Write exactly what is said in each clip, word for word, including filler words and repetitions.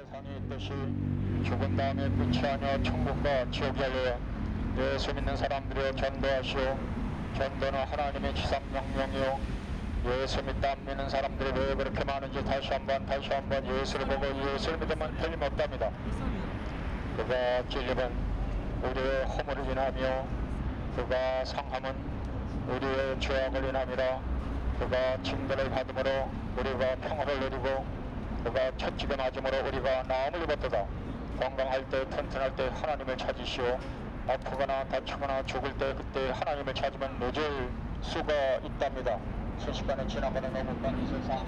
세상의 뜻이 죽은 다음에 끝이 아니여 천국과 지옥이 알려요. 예수 믿는 사람들이여 전도하시오. 전도는 하나님의 지상명령이요. 예수 믿다 안 믿는 사람들이 왜 그렇게 많은지 다시 한번 다시 한번 예수를 보고 예수를 믿으면 틀림없답니다. 그가 찔림은 우리의 허물을 인하며 그가 상함은 우리의 죄악을 인함이라. 그가 징벌을 받음으로 우리가 평화를 누리고 그가 채찍에 맞음으로 우리가 나음을 입었도다. 건강할 때 튼튼할 때 하나님을 찾으시오. 아프거나 다치거나 죽을 때 그때 하나님을 찾으면 늦을 수가 있답니다. 순식간에 지나가는 너무 많은 세상,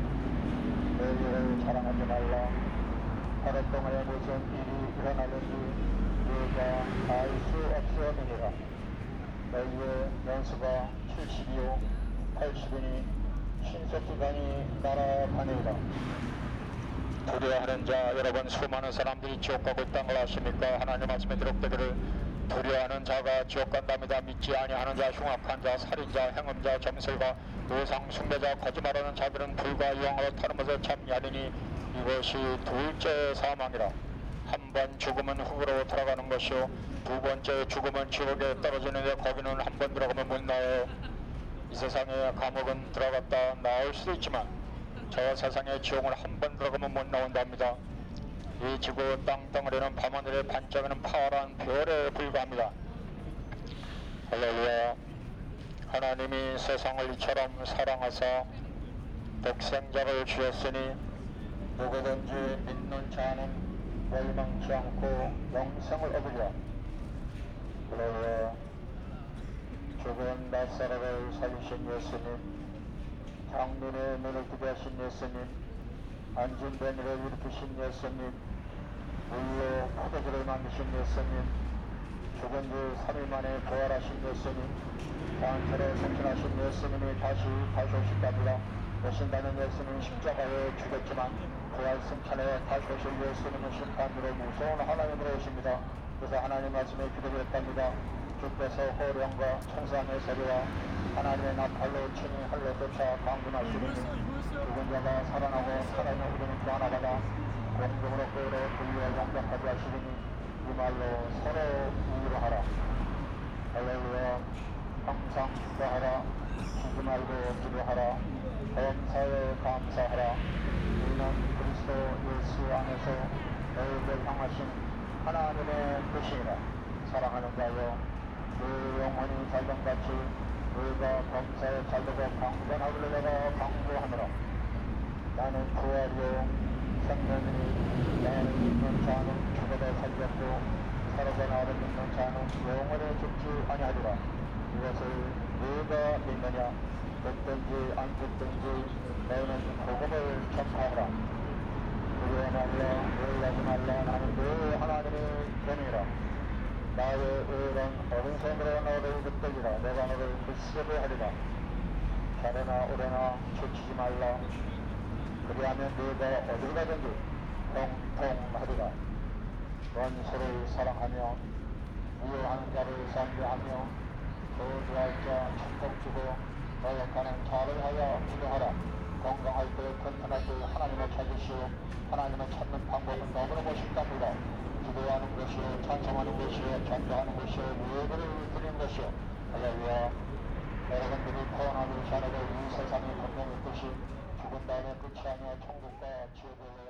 내일을 자랑하지 말라. 하루 동안에 무슨 일이 일어나는지 우리가 알 수 없으니라. 너희의 연수가 칠십이요 팔십이니 신속기간이 날아가니라. 두려워하는 자 여러분, 수많은 사람들이 지옥 가고 있다는 걸 아십니까? 하나님 말씀에 기록되기를 두려워하는 자가 지옥 간답니다. 믿지 아니하는 자, 흉악한 자, 살인자, 행음자, 점술가, 우상 숭배자, 거짓말하는 자들은 불과 유황으로 타는 것을 참야리니 이것이 둘째 사망이라. 한 번 죽으면 흙으로 들어가는 것이요, 두 번째 죽으면 지옥에 떨어지는데 거기는 한 번 들어가면 못 나와요. 이 세상에 감옥은 들어갔다 나올 수도 있지만 저 세상에 지옥은 한 번 들어가면 못 나온답니다. 이 지구 땅덩어리는 밤하늘에 반짝이는 파란 별에 불과합니다. 할렐루야. 하나님이 세상을 이처럼 사랑하사 독생자를 주셨으니 누구든지 믿는 자는 멸망치 않고 영생을 얻으리라. 할렐루야. 죽은 나사로를 살리신 예수님, 장민의 눈을 뜨게 하신 예수님, 앉은 뱀이를 일으키신 예수님, 물로 포도주를 만드신 예수님, 죽은 지 삼 일 만에 부활하신 예수님, 장처럼 생존하신 예수님이 다시 다시 오신답니다. 오신다는 예수님 십자가에 죽었지만 부활 승천에 다시 오실 예수님은 심판으로 무서운 하나님으로 오십니다. 그래서 하나님 말씀에 기도드렸답니다. 주께서 호령과 청산의 소리와 하나님의 나팔로 친히 할로 쫓아 강군하시리니 죽은 자가 살아나고 살아있는 우리는 구하나마다 공중으로 끌어 들려 영접하게 하시리니 이 말로 서로 위로하라. 할렐루야. 항상 기도하라. 쉬지 말고 기도하라. 범사에 감사하라. 우리는 그리스도 예수 안에서 너희를 향하신 하나님의 뜻이니라. 사랑하는 자여, 그 영혼이 잘됨같이 너희가 범사에 잘되고 강건하기를 내가 강구하노라. 나는 부활이요 생명이니 나를 믿는 자는 죽어도 살겠고 살아서 나를 믿는 자는 영원히 죽지 아니하리라. 이것을 너희가 믿느냐? 듣든지 안 듣든지 너희는 복음을 전파하라. 두려워 말라, 놀라지 말라. 나는 너희 하나님의 권위라. 나의 의는 어른손으로 너를 붙들리라. 내가 너를 불쌍히 하리라. 잘해나 오래나 지치지 말라. 그리하면 너희가 어딜 가든지 통통하리라. 원수를 사랑하며 미워하는 자를 선대하며 저주할 자 축복 주고 너역하는 자를 하여 기도하라. 건강할 때 튼튼할 때 하나님을 찾으시오. 하나님을 찾는 방법은 너무너무 쉽답니다. 기도하는 것이요, 찬송하는 것이요, 전도하는 것이요, 예배를 드리는 것이요. 할렐루야. 여러분들이 태어나기 전에도 이 세상의 운명의 뜻이 죽은 다음에 끝이 아니라 천국과 지옥을